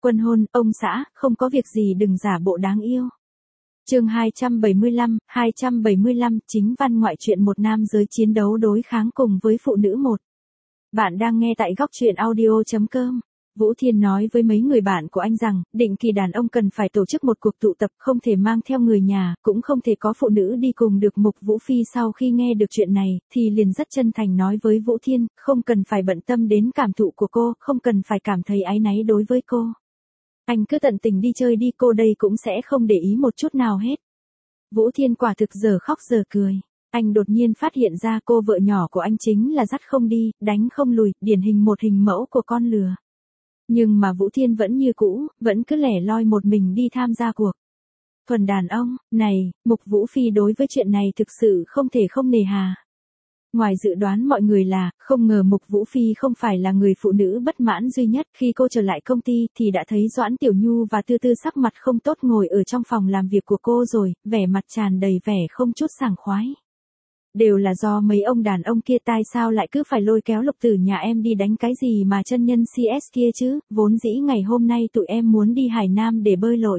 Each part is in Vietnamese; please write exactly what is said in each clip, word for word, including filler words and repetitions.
Quân hôn, ông xã, không có việc gì đừng giả bộ đáng yêu. Chương hai trăm bảy mươi lăm, hai trăm bảy mươi lăm, chính văn ngoại truyện một nam giới chiến đấu đối kháng cùng với phụ nữ một. Bạn đang nghe tại góc truyện audio chấm com. Vũ Thiên nói với mấy người bạn của anh rằng, định kỳ đàn ông cần phải tổ chức một cuộc tụ tập, không thể mang theo người nhà, cũng không thể có phụ nữ đi cùng được. Mục Vũ Phi sau khi nghe được chuyện này, thì liền rất chân thành nói với Vũ Thiên, không cần phải bận tâm đến cảm thụ của cô, không cần phải cảm thấy áy náy đối với cô. Anh cứ tận tình đi chơi đi, cô đây cũng sẽ không để ý một chút nào hết. Vũ Thiên quả thực giờ khóc giờ cười. Anh đột nhiên phát hiện ra cô vợ nhỏ của anh chính là dắt không đi, đánh không lùi, điển hình một hình mẫu của con lừa. Nhưng mà Vũ Thiên vẫn như cũ, vẫn cứ lẻ loi một mình đi tham gia cuộc. Thuần đàn ông, này, Mục Vũ Phi đối với chuyện này thực sự không thể không nề hà. Ngoài dự đoán mọi người là, không ngờ Mục Vũ Phi không phải là người phụ nữ bất mãn duy nhất. Khi cô trở lại công ty thì đã thấy Doãn Tiểu Nhu và Tư Tư sắc mặt không tốt ngồi ở trong phòng làm việc của cô rồi, vẻ mặt tràn đầy vẻ không chút sảng khoái. Đều là do mấy ông đàn ông kia, tai sao lại cứ phải lôi kéo Lục Tử nhà em đi đánh cái gì mà chân nhân xê ét kia chứ, vốn dĩ ngày hôm nay tụi em muốn đi Hải Nam để bơi lội.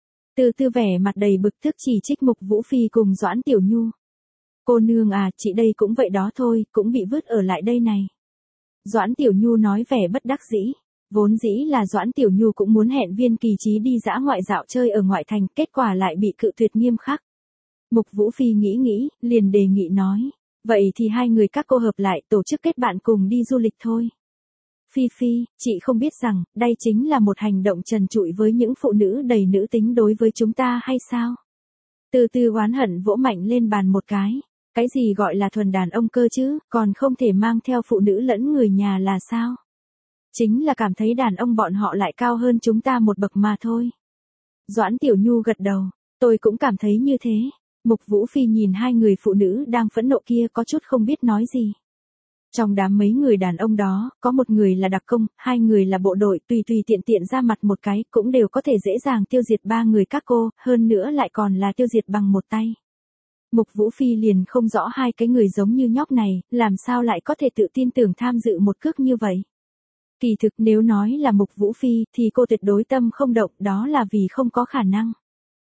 Từ Tư vẻ mặt đầy bực tức chỉ trích Mục Vũ Phi cùng Doãn Tiểu Nhu. Cô nương à, chị đây cũng vậy đó thôi, cũng bị vứt ở lại đây này. Doãn Tiểu Nhu nói vẻ bất đắc dĩ. Vốn dĩ là Doãn Tiểu Nhu cũng muốn hẹn Viên Kỳ Chí đi dã ngoại dạo chơi ở ngoại thành, kết quả lại bị cự tuyệt nghiêm khắc. Mục Vũ Phi nghĩ nghĩ, liền đề nghị nói, vậy thì hai người các cô hợp lại tổ chức kết bạn cùng đi du lịch thôi. Phi Phi, chị không biết rằng, đây chính là một hành động trần trụi với những phụ nữ đầy nữ tính đối với chúng ta hay sao? Từ Từ oán hận vỗ mạnh lên bàn một cái. Cái gì gọi là thuần đàn ông cơ chứ, còn không thể mang theo phụ nữ lẫn người nhà là sao? Chính là cảm thấy đàn ông bọn họ lại cao hơn chúng ta một bậc mà thôi. Doãn Tiểu Nhu gật đầu, tôi cũng cảm thấy như thế. Mục Vũ Phi nhìn hai người phụ nữ đang phẫn nộ kia có chút không biết nói gì. Trong đám mấy người đàn ông đó, có một người là đặc công, hai người là bộ đội, tùy tùy tiện tiện ra mặt một cái, cũng đều có thể dễ dàng tiêu diệt ba người các cô, hơn nữa lại còn là tiêu diệt bằng một tay. Mục Vũ Phi liền không rõ hai cái người giống như nhóc này, làm sao lại có thể tự tin tưởng tham dự một cước như vậy. Kỳ thực nếu nói là Mục Vũ Phi thì cô tuyệt đối tâm không động, đó là vì không có khả năng.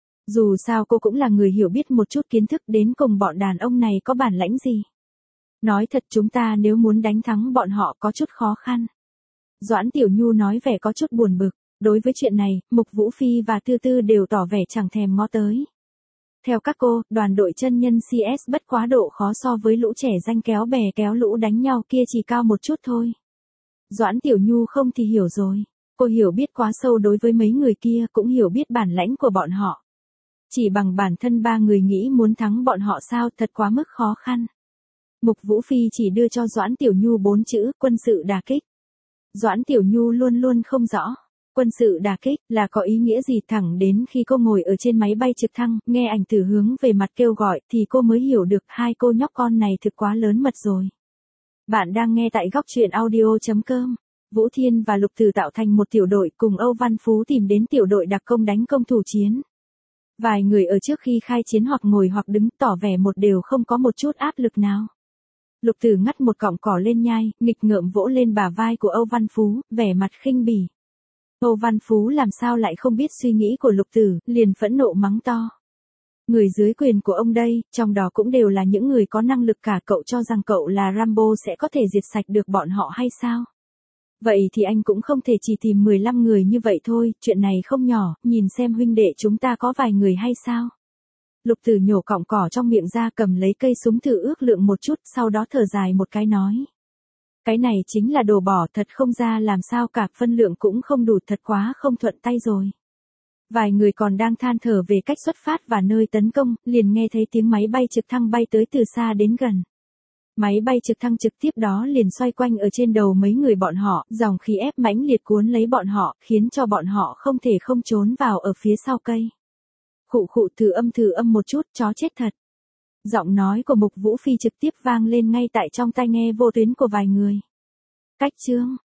Dù sao cô cũng là người hiểu biết một chút kiến thức, đến cùng bọn đàn ông này có bản lãnh gì. Nói thật chúng ta nếu muốn đánh thắng bọn họ có chút khó khăn. Doãn Tiểu Nhu nói vẻ có chút buồn bực, đối với chuyện này, Mục Vũ Phi và Tư Tư đều tỏ vẻ chẳng thèm ngó tới. Theo các cô, đoàn đội chân nhân xê ét bất quá độ khó so với lũ trẻ danh kéo bè kéo lũ đánh nhau kia chỉ cao một chút thôi. Doãn Tiểu Nhu không thì hiểu rồi. Cô hiểu biết quá sâu đối với mấy người kia, cũng hiểu biết bản lãnh của bọn họ. Chỉ bằng bản thân ba người nghĩ muốn thắng bọn họ sao, thật quá mức khó khăn. Mục Vũ Phi chỉ đưa cho Doãn Tiểu Nhu bốn chữ, quân sự đả kích. Doãn Tiểu Nhu luôn luôn không rõ. Quân sự đả kích là có ý nghĩa gì, thẳng đến khi cô ngồi ở trên máy bay trực thăng, nghe ảnh tử hướng về mặt kêu gọi thì cô mới hiểu được hai cô nhóc con này thực quá lớn mật rồi. Bạn đang nghe tại góc truyện audio chấm com. Vũ Thiên và Lục Tử tạo thành một tiểu đội cùng Âu Văn Phú tìm đến tiểu đội đặc công đánh công thủ chiến. Vài người ở trước khi khai chiến hoặc ngồi hoặc đứng tỏ vẻ một đều không có một chút áp lực nào. Lục Tử ngắt một cọng cỏ lên nhai, nghịch ngợm vỗ lên bả vai của Âu Văn Phú, vẻ mặt khinh bỉ. Âu Văn Phú làm sao lại không biết suy nghĩ của Lục Tử, liền phẫn nộ mắng to. Người dưới quyền của ông đây, trong đó cũng đều là những người có năng lực cả, cậu cho rằng cậu là Rambo sẽ có thể diệt sạch được bọn họ hay sao? Vậy thì anh cũng không thể chỉ tìm mười lăm người như vậy thôi, chuyện này không nhỏ, nhìn xem huynh đệ chúng ta có vài người hay sao? Lục Tử nhổ cọng cỏ trong miệng ra, cầm lấy cây súng thử ước lượng một chút, sau đó thở dài một cái nói. Cái này chính là đồ bỏ, thật không ra làm sao cả, phân lượng cũng không đủ, thật quá không thuận tay rồi. Vài người còn đang than thở về cách xuất phát và nơi tấn công, liền nghe thấy tiếng máy bay trực thăng bay tới từ xa đến gần. Máy bay trực thăng trực tiếp đó liền xoay quanh ở trên đầu mấy người bọn họ, dòng khí ép mãnh liệt cuốn lấy bọn họ, khiến cho bọn họ không thể không trốn vào ở phía sau cây. Khụ khụ, thử âm thử âm một chút, chó chết thật. Giọng nói của Mục Vũ Phi trực tiếp vang lên ngay tại trong tai nghe vô tuyến của vài người. Cách chương,